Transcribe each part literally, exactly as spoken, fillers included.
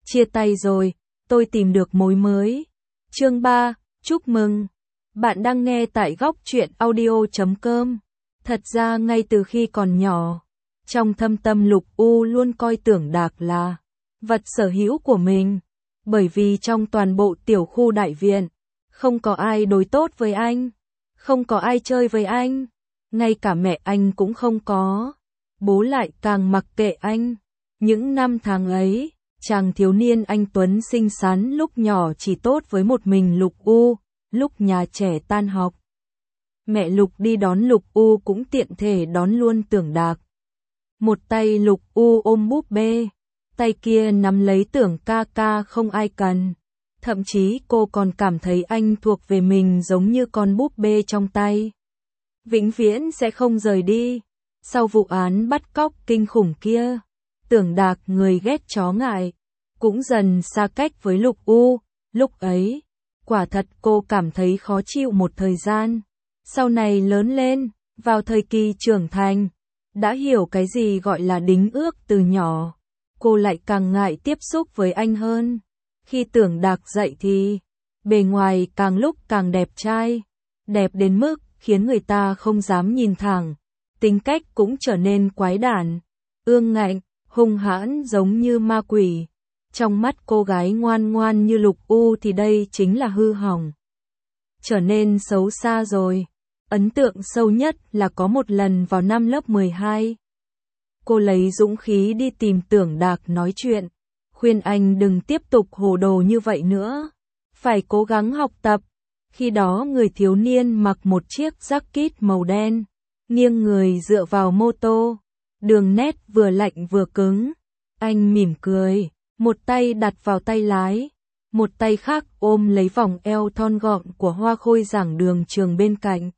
Chia tay rồi, tôi tìm được mối mới. Chương ba, chúc mừng. Bạn đang nghe tại góc truyện audio chấm com. Thật ra ngay từ khi còn nhỏ, trong thâm tâm Lục U luôn coi Tưởng Đạc là vật sở hữu của mình. Bởi vì trong toàn bộ tiểu khu đại viện, không có ai đối tốt với anh, không có ai chơi với anh, ngay cả mẹ anh cũng không có. Bố lại càng mặc kệ anh. Những năm tháng ấy, chàng thiếu niên anh tuấn xinh xắn lúc nhỏ chỉ tốt với một mình Lục U. Lúc nhà trẻ tan học, mẹ Lục đi đón Lục U cũng tiện thể đón luôn Tưởng Đạc. Một tay Lục U ôm búp bê, tay kia nắm lấy Tưởng ca ca không ai cần. Thậm chí cô còn cảm thấy anh thuộc về mình giống như con búp bê trong tay, vĩnh viễn sẽ không rời đi. Sau vụ án bắt cóc kinh khủng kia, Tưởng Đạc, người ghét chó ngại, cũng dần xa cách với Lục U. Lúc ấy, quả thật cô cảm thấy khó chịu một thời gian. Sau này lớn lên, vào thời kỳ trưởng thành, đã hiểu cái gì gọi là đính ước từ nhỏ, cô lại càng ngại tiếp xúc với anh hơn. Khi Tưởng Đạc dậy thì, bề ngoài càng lúc càng đẹp trai, đẹp đến mức khiến người ta không dám nhìn thẳng. Tính cách cũng trở nên quái đản, ương ngạnh, hung hãn giống như ma quỷ. Trong mắt cô gái ngoan ngoan như Lục U thì đây chính là hư hỏng, trở nên xấu xa rồi. Ấn tượng sâu nhất là có một lần vào năm lớp mười hai, cô lấy dũng khí đi tìm Tưởng Đạc nói chuyện, khuyên anh đừng tiếp tục hồ đồ như vậy nữa, phải cố gắng học tập. Khi đó người thiếu niên mặc một chiếc jacket màu đen, nghiêng người dựa vào mô tô, đường nét vừa lạnh vừa cứng. Anh mỉm cười, một tay đặt vào tay lái, một tay khác ôm lấy vòng eo thon gọn của hoa khôi giảng đường trường bên cạnh.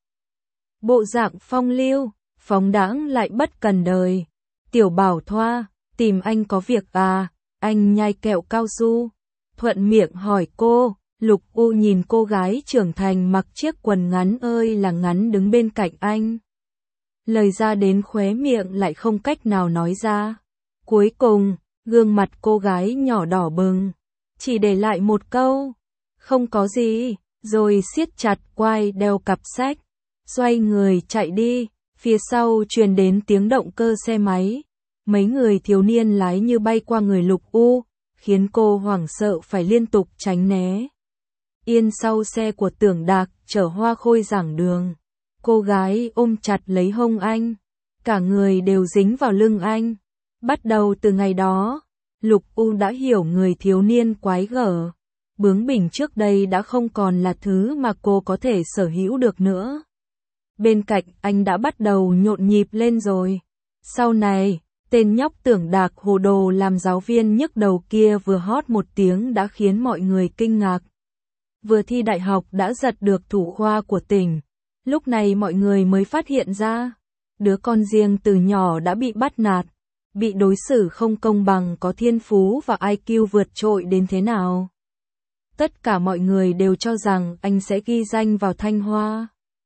Bộ dạng phong lưu, phóng đãng lại bất cần đời. Tiểu Bảo Thoa, tìm anh có việc à? Anh nhai kẹo cao su, thuận miệng hỏi cô. Lục U nhìn cô gái trưởng thành mặc chiếc quần ngắn ơi là ngắn đứng bên cạnh anh. Lời ra đến khóe miệng lại không cách nào nói ra. Cuối cùng, gương mặt cô gái nhỏ đỏ bừng, chỉ để lại một câu, không có gì, rồi siết chặt quai đeo cặp sách, xoay người chạy đi. Phía sau truyền đến tiếng động cơ xe máy, mấy người thiếu niên lái như bay qua người Lục U, khiến cô hoảng sợ phải liên tục tránh né. Yên sau xe của Tưởng Đạc chở hoa khôi giảng đường, cô gái ôm chặt lấy hông anh, cả người đều dính vào lưng anh. Bắt đầu từ ngày đó, Lục U đã hiểu người thiếu niên quái gở, bướng bỉnh trước đây đã không còn là thứ mà cô có thể sở hữu được nữa. Bên cạnh anh đã bắt đầu nhộn nhịp lên rồi. Sau này, tên nhóc Tưởng Đạc hồ đồ làm giáo viên nhức đầu kia vừa hót một tiếng đã khiến mọi người kinh ngạc. Vừa thi đại học đã giật được thủ khoa của tỉnh. Lúc này mọi người mới phát hiện ra, đứa con riêng từ nhỏ đã bị bắt nạt, bị đối xử không công bằng, có thiên phú và i kiu vượt trội đến thế nào. Tất cả mọi người đều cho rằng anh sẽ ghi danh vào Thanh Hoa,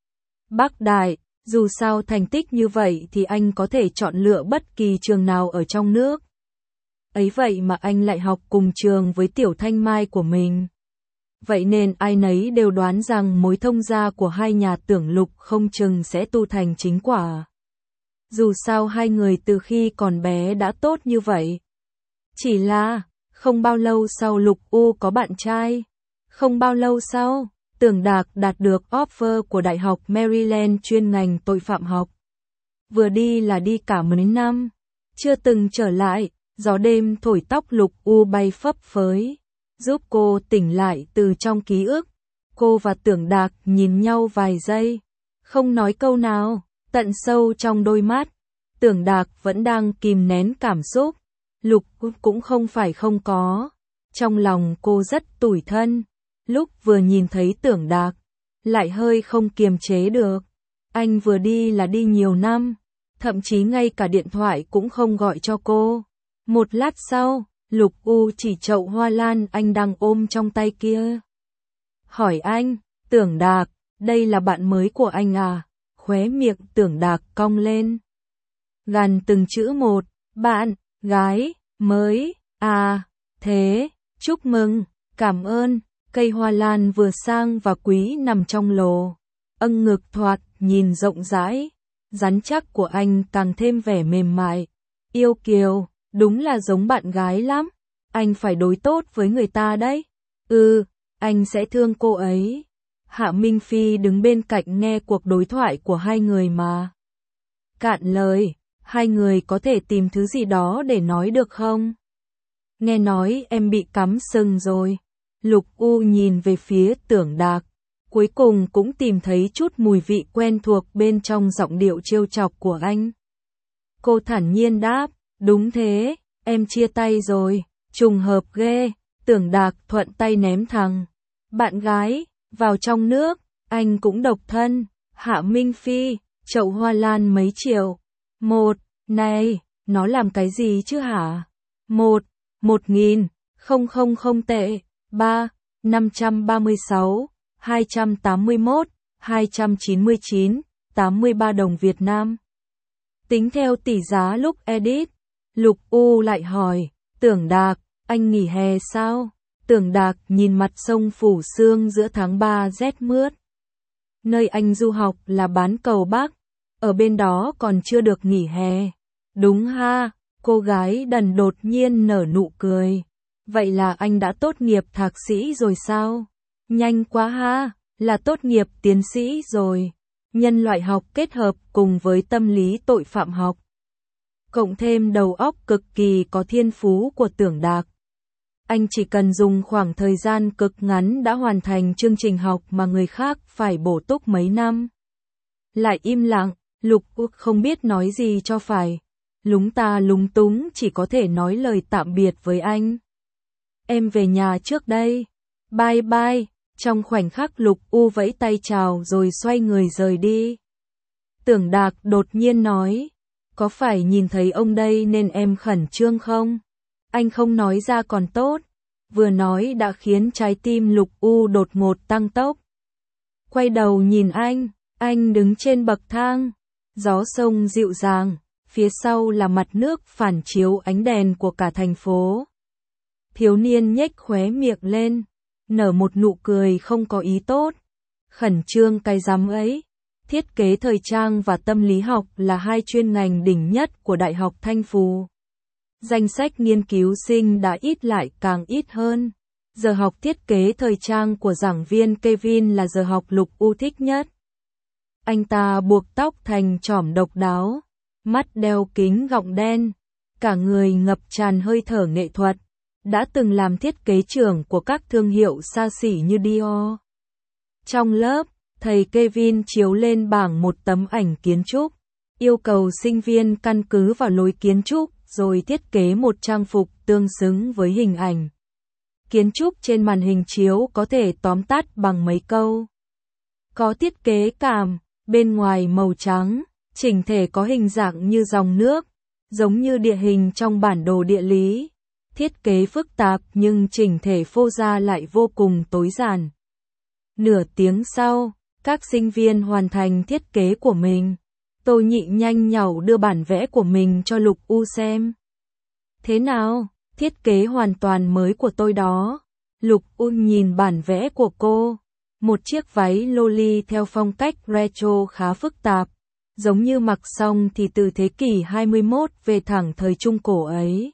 Bắc Đại, dù sao thành tích như vậy thì anh có thể chọn lựa bất kỳ trường nào ở trong nước. Ấy vậy mà anh lại học cùng trường với Tiểu Thanh Mai của mình. Vậy nên ai nấy đều đoán rằng mối thông gia của hai nhà Tưởng Lục không chừng sẽ tu thành chính quả. Dù sao hai người từ khi còn bé đã tốt như vậy. Chỉ là, không bao lâu sau Lục U có bạn trai. Không bao lâu sau, Tưởng Đạc đạt được offer của Đại học Maryland chuyên ngành tội phạm học. Vừa đi là đi cả mấy năm, chưa từng trở lại. Gió đêm thổi tóc Lục U bay phấp phới, giúp cô tỉnh lại từ trong ký ức. Cô và Tưởng Đạc nhìn nhau vài giây, không nói câu nào. Tận sâu trong đôi mắt, Tưởng Đạc vẫn đang kìm nén cảm xúc. Lục cũng không phải không có. Trong lòng cô rất tủi thân. Lúc vừa nhìn thấy Tưởng Đạc, lại hơi không kiềm chế được. Anh vừa đi là đi nhiều năm, thậm chí ngay cả điện thoại cũng không gọi cho cô. Một lát sau, Lục U chỉ chậu hoa lan anh đang ôm trong tay kia. Hỏi anh, Tưởng Đạc, đây là bạn mới của anh à? Khóe miệng Tưởng Đạc cong lên. Gằn từng chữ một, bạn, gái, mới, à, thế, chúc mừng, cảm ơn. Cây hoa lan vừa sang và quý nằm trong lồ. Âng ngực thoạt, nhìn rộng rãi. Rắn chắc của anh càng thêm vẻ mềm mại. Yêu kiều, đúng là giống bạn gái lắm. Anh phải đối tốt với người ta đấy. Ừ, anh sẽ thương cô ấy. Hạ Minh Phi đứng bên cạnh nghe cuộc đối thoại của hai người mà. Cạn lời, hai người có thể tìm thứ gì đó để nói được không? Nghe nói em bị cắm sừng rồi. Lục U nhìn về phía Tưởng Đạc, cuối cùng cũng tìm thấy chút mùi vị quen thuộc bên trong giọng điệu trêu chọc của anh. Cô thản nhiên đáp, đúng thế, em chia tay rồi, trùng hợp ghê. Tưởng Đạc thuận tay ném thằng bạn gái vào trong nước, anh cũng độc thân. Hạ Minh Phi, chậu hoa lan mấy triệu? Một, này, nó làm cái gì chứ hả? Một, một nghìn, không không không tệ. Ba, năm trăm ba mươi sáu, hai trăm tám mươi mốt, hai trăm chín mươi chín, tám mươi ba đồng Việt Nam. Tính theo tỷ giá lúc edit, Lục U lại hỏi, Tưởng Đạc, anh nghỉ hè sao? Tưởng Đạc nhìn mặt sông phủ sương giữa tháng ba rét mướt. Nơi anh du học là bán cầu Bắc, ở bên đó còn chưa được nghỉ hè. Đúng ha, cô gái đần đột nhiên nở nụ cười. Vậy là anh đã tốt nghiệp thạc sĩ rồi sao? Nhanh quá ha, là tốt nghiệp tiến sĩ rồi. Nhân loại học kết hợp cùng với tâm lý tội phạm học. Cộng thêm đầu óc cực kỳ có thiên phú của Tưởng Đạc. Anh chỉ cần dùng khoảng thời gian cực ngắn đã hoàn thành chương trình học mà người khác phải bổ túc mấy năm. Lại im lặng, Lục U không biết nói gì cho phải. Lúng ta lúng túng chỉ có thể nói lời tạm biệt với anh. Em về nhà trước đây. Bye bye. Trong khoảnh khắc Lục U vẫy tay chào rồi xoay người rời đi. Tưởng Đạc đột nhiên nói, có phải nhìn thấy ông đây nên em khẩn trương không? Anh không nói ra còn tốt, vừa nói đã khiến trái tim Lục U đột ngột tăng tốc. Quay đầu nhìn anh, anh đứng trên bậc thang, gió sông dịu dàng, phía sau là mặt nước phản chiếu ánh đèn của cả thành phố. Thiếu niên nhếch khóe miệng lên, nở một nụ cười không có ý tốt. Khẩn trương cái rắm ấy. Thiết kế thời trang và tâm lý học là hai chuyên ngành đỉnh nhất của Đại học Thanh Phù. Danh sách nghiên cứu sinh đã ít lại càng ít hơn. Giờ học thiết kế thời trang của giảng viên Kevin là giờ học Lục U thích nhất. Anh ta buộc tóc thành chỏm độc đáo, mắt đeo kính gọng đen, cả người ngập tràn hơi thở nghệ thuật. Đã từng làm thiết kế trưởng của các thương hiệu xa xỉ như Dior. Trong lớp, thầy Kevin chiếu lên bảng một tấm ảnh kiến trúc, yêu cầu sinh viên căn cứ vào lối kiến trúc rồi thiết kế một trang phục tương xứng với hình ảnh. Kiến trúc trên màn hình chiếu có thể tóm tắt bằng mấy câu. Có thiết kế cảm, bên ngoài màu trắng, chỉnh thể có hình dạng như dòng nước, giống như địa hình trong bản đồ địa lý. Thiết kế phức tạp nhưng chỉnh thể phô ra lại vô cùng tối giản. Nửa tiếng sau, các sinh viên hoàn thành thiết kế của mình. Tô Nhị nhanh nhảu đưa bản vẽ của mình cho Lục U xem. Thế nào, thiết kế hoàn toàn mới của tôi đó. Lục U nhìn bản vẽ của cô. Một chiếc váy loli theo phong cách retro khá phức tạp. Giống như mặc xong thì từ thế kỷ hai mươi mốt về thẳng thời Trung Cổ ấy.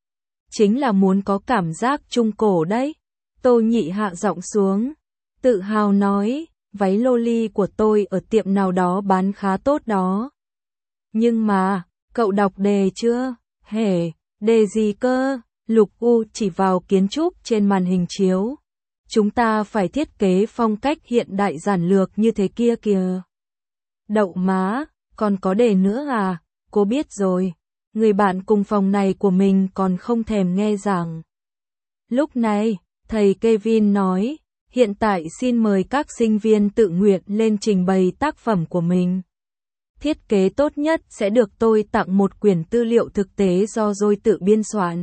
Chính là muốn có cảm giác Trung Cổ đấy. Tô Nhị hạ giọng xuống. Tự hào nói, váy loli của tôi ở tiệm nào đó bán khá tốt đó. Nhưng mà, cậu đọc đề chưa? Hề, đề gì cơ? Lục U chỉ vào kiến trúc trên màn hình chiếu. Chúng ta phải thiết kế phong cách hiện đại giản lược như thế kia kìa. Đậu má, còn có đề nữa à? Cô biết rồi. Người bạn cùng phòng này của mình còn không thèm nghe giảng. Lúc này, thầy Kevin nói, hiện tại xin mời các sinh viên tự nguyện lên trình bày tác phẩm của mình. Thiết kế tốt nhất sẽ được tôi tặng một quyển tư liệu thực tế do tôi tự biên soạn.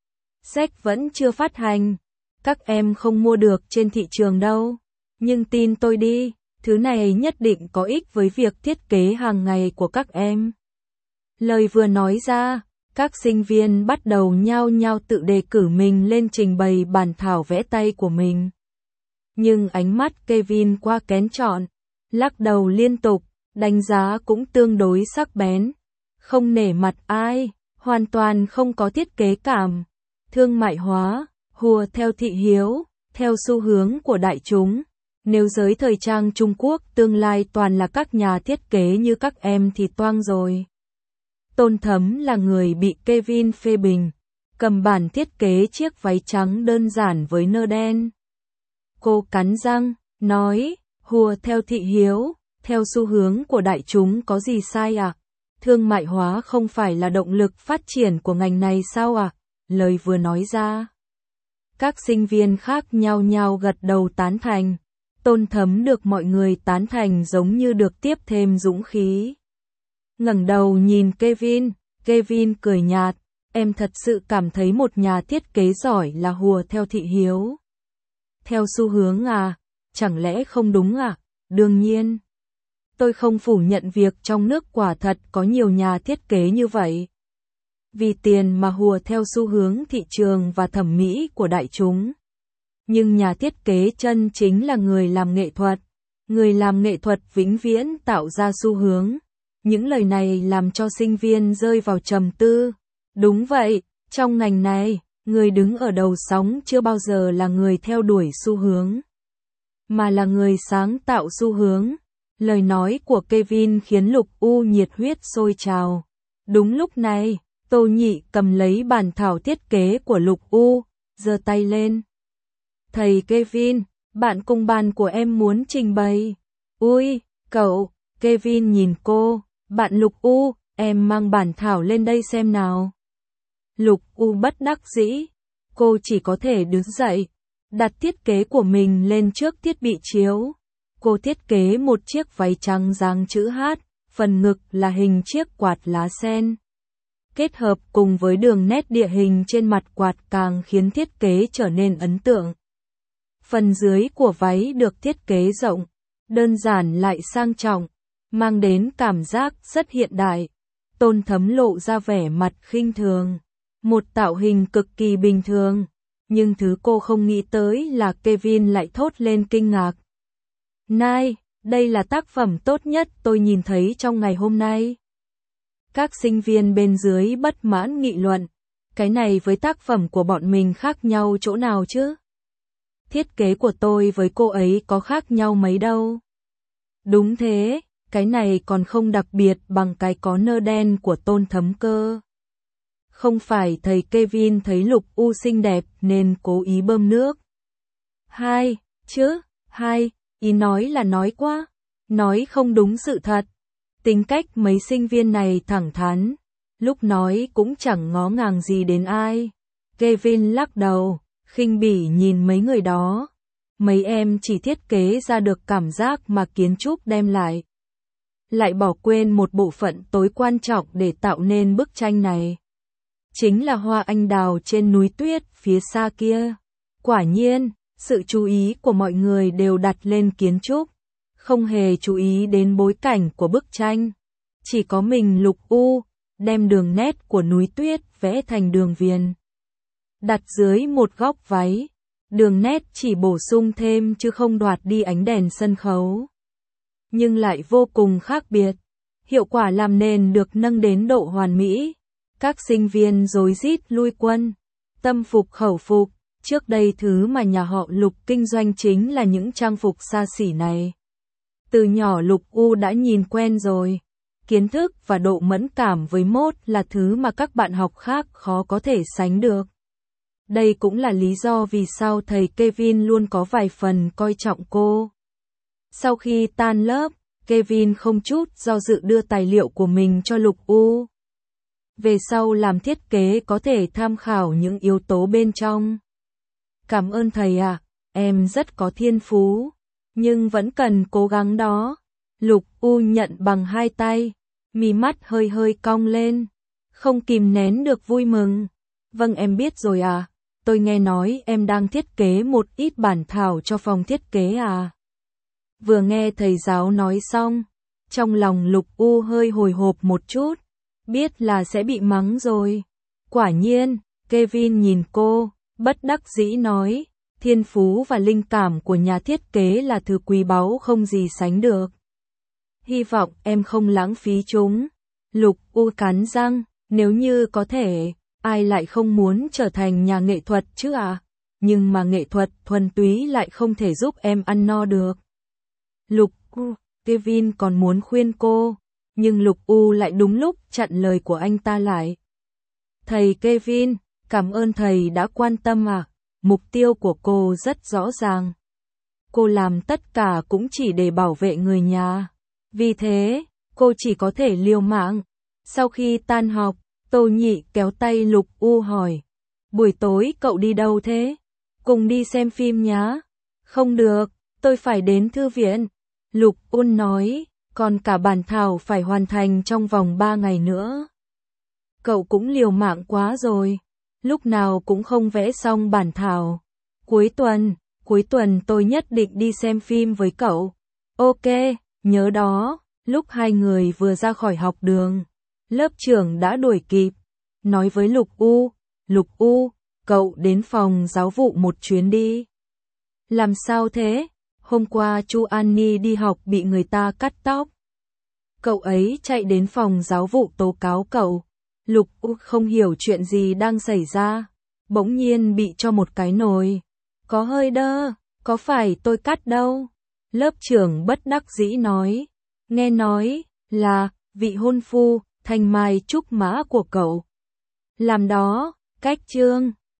Sách vẫn chưa phát hành, các em không mua được trên thị trường đâu. Nhưng tin tôi đi, thứ này nhất định có ích với việc thiết kế hàng ngày của các em. Lời vừa nói ra, Các sinh viên bắt đầu nhao nhao tự đề cử mình lên trình bày bản thảo vẽ tay của mình. Nhưng ánh mắt Kevin quá kén chọn, lắc đầu liên tục, đánh giá cũng tương đối sắc bén, không nể mặt ai, hoàn toàn không có thiết kế cảm, thương mại hóa, hùa theo thị hiếu, theo xu hướng của đại chúng. Nếu giới thời trang Trung Quốc tương lai toàn là các nhà thiết kế như các em thì toang rồi. Tôn Thấm là người bị Kevin phê bình, cầm bản thiết kế chiếc váy trắng đơn giản với nơ đen. Cô cắn răng, nói, hùa theo thị hiếu, theo xu hướng của đại chúng có gì sai à? Thương mại hóa không phải là động lực phát triển của ngành này sao à? Lời vừa nói ra, các sinh viên khác nhao nhao gật đầu tán thành. Tôn Thấm được mọi người tán thành giống như được tiếp thêm dũng khí. Ngẩng đầu nhìn Kevin, Kevin cười nhạt, em thật sự cảm thấy một nhà thiết kế giỏi là hùa theo thị hiếu. Theo xu hướng à? Chẳng lẽ không đúng à? Đương nhiên. Tôi không phủ nhận việc trong nước quả thật có nhiều nhà thiết kế như vậy. Vì tiền mà hùa theo xu hướng thị trường và thẩm mỹ của đại chúng. Nhưng nhà thiết kế chân chính là người làm nghệ thuật. Người làm nghệ thuật vĩnh viễn tạo ra xu hướng. Những lời này làm cho sinh viên rơi vào trầm tư. Đúng vậy, trong ngành này, người đứng ở đầu sóng chưa bao giờ là người theo đuổi xu hướng, mà là người sáng tạo xu hướng. Lời nói của Kevin khiến Lục U nhiệt huyết sôi trào. Đúng lúc này, Tô Nhị cầm lấy bản thảo thiết kế của Lục U, giơ tay lên. Thầy Kevin, bạn cùng bàn của em muốn trình bày. Ui, cậu, Kevin nhìn cô, bạn Lục U, em mang bản thảo lên đây xem nào. Lục U bất đắc dĩ, cô chỉ có thể đứng dậy, đặt thiết kế của mình lên trước thiết bị chiếu. Cô thiết kế một chiếc váy trắng dáng chữ H, phần ngực là hình chiếc quạt lá sen. Kết hợp cùng với đường nét địa hình trên mặt quạt càng khiến thiết kế trở nên ấn tượng. Phần dưới của váy được thiết kế rộng, đơn giản lại sang trọng, mang đến cảm giác rất hiện đại. Tôn Thấm lộ ra vẻ mặt khinh thường, một tạo hình cực kỳ bình thường, nhưng thứ cô không nghĩ tới là Kevin lại thốt lên kinh ngạc. Này, đây là tác phẩm tốt nhất tôi nhìn thấy trong ngày hôm nay. Các sinh viên bên dưới bất mãn nghị luận, cái này với tác phẩm của bọn mình khác nhau chỗ nào chứ? Thiết kế của tôi với cô ấy có khác nhau mấy đâu. Đúng thế, cái này còn không đặc biệt bằng cái có nơ đen của Tôn Thấm cơ. Không phải thầy Kevin thấy Lục U xinh đẹp nên cố ý bơm nước. Hai, chứ, hai, ý nói là nói quá, nói không đúng sự thật. Tính cách mấy sinh viên này thẳng thắn, lúc nói cũng chẳng ngó ngàng gì đến ai. Kevin lắc đầu, khinh bỉ nhìn mấy người đó. Mấy em chỉ thiết kế ra được cảm giác mà kiến trúc đem lại. Lại bỏ quên một bộ phận tối quan trọng để tạo nên bức tranh này. Chính là hoa anh đào trên núi tuyết phía xa kia. Quả nhiên, sự chú ý của mọi người đều đặt lên kiến trúc, không hề chú ý đến bối cảnh của bức tranh. Chỉ có mình Lục U, đem đường nét của núi tuyết vẽ thành đường viền. Đặt dưới một góc váy, đường nét chỉ bổ sung thêm chứ không đoạt đi ánh đèn sân khấu. Nhưng lại vô cùng khác biệt. Hiệu quả làm nền được nâng đến độ hoàn mỹ. Các sinh viên rối rít lui quân, tâm phục khẩu phục. Trước đây thứ mà nhà họ Lục kinh doanh chính là những trang phục xa xỉ này. Từ nhỏ Lục U đã nhìn quen rồi. Kiến thức và độ mẫn cảm với mốt là thứ mà các bạn học khác khó có thể sánh được. Đây cũng là lý do vì sao thầy Kevin luôn có vài phần coi trọng cô. Sau khi tan lớp, Kevin không chút do dự đưa tài liệu của mình cho Lục U. Về sau làm thiết kế có thể tham khảo những yếu tố bên trong. Cảm ơn thầy ạ, à, em rất có thiên phú, nhưng vẫn cần cố gắng đó. Lục U nhận bằng hai tay, mí mắt hơi hơi cong lên, không kìm nén được vui mừng. Vâng em biết rồi à, tôi nghe nói em đang thiết kế một ít bản thảo cho phòng thiết kế à. Vừa nghe thầy giáo nói xong, trong lòng Lục U hơi hồi hộp một chút, biết là sẽ bị mắng rồi. Quả nhiên, Kevin nhìn cô, bất đắc dĩ nói, thiên phú và linh cảm của nhà thiết kế là thứ quý báu không gì sánh được. Hy vọng em không lãng phí chúng. Lục U cắn răng, nếu như có thể, ai lại không muốn trở thành nhà nghệ thuật chứ à? Nhưng mà nghệ thuật thuần túy lại không thể giúp em ăn no được. Lục U, Kevin còn muốn khuyên cô, nhưng Lục U lại đúng lúc chặn lời của anh ta lại. Thầy Kevin, cảm ơn thầy đã quan tâm à, mục tiêu của cô rất rõ ràng. Cô làm tất cả cũng chỉ để bảo vệ người nhà. Vì thế, cô chỉ có thể liều mạng. Sau khi tan học, Tô Nhị kéo tay Lục U hỏi. Buổi tối cậu đi đâu thế? Cùng đi xem phim nhá. Không được, tôi phải đến thư viện. Lục U nói, còn cả bản thảo phải hoàn thành trong vòng ba ngày nữa. Cậu cũng liều mạng quá rồi. Lúc nào cũng không vẽ xong bản thảo. Cuối tuần, cuối tuần tôi nhất định đi xem phim với cậu. Ok, nhớ đó. Lúc hai người vừa ra khỏi học đường, lớp trưởng đã đuổi kịp, nói với Lục U, Lục U, cậu đến phòng giáo vụ một chuyến đi. Làm sao thế? Hôm qua Chu Annie đi học bị người ta cắt tóc. Cậu ấy chạy đến phòng giáo vụ tố cáo cậu. Lục U không hiểu chuyện gì đang xảy ra, bỗng nhiên bị cho một cái nồi. Có hơi đơ, có phải tôi cắt đâu? Lớp trưởng bất đắc dĩ nói. Nghe nói là vị hôn phu, thanh mai trúc mã của cậu. Làm đó, cách trương.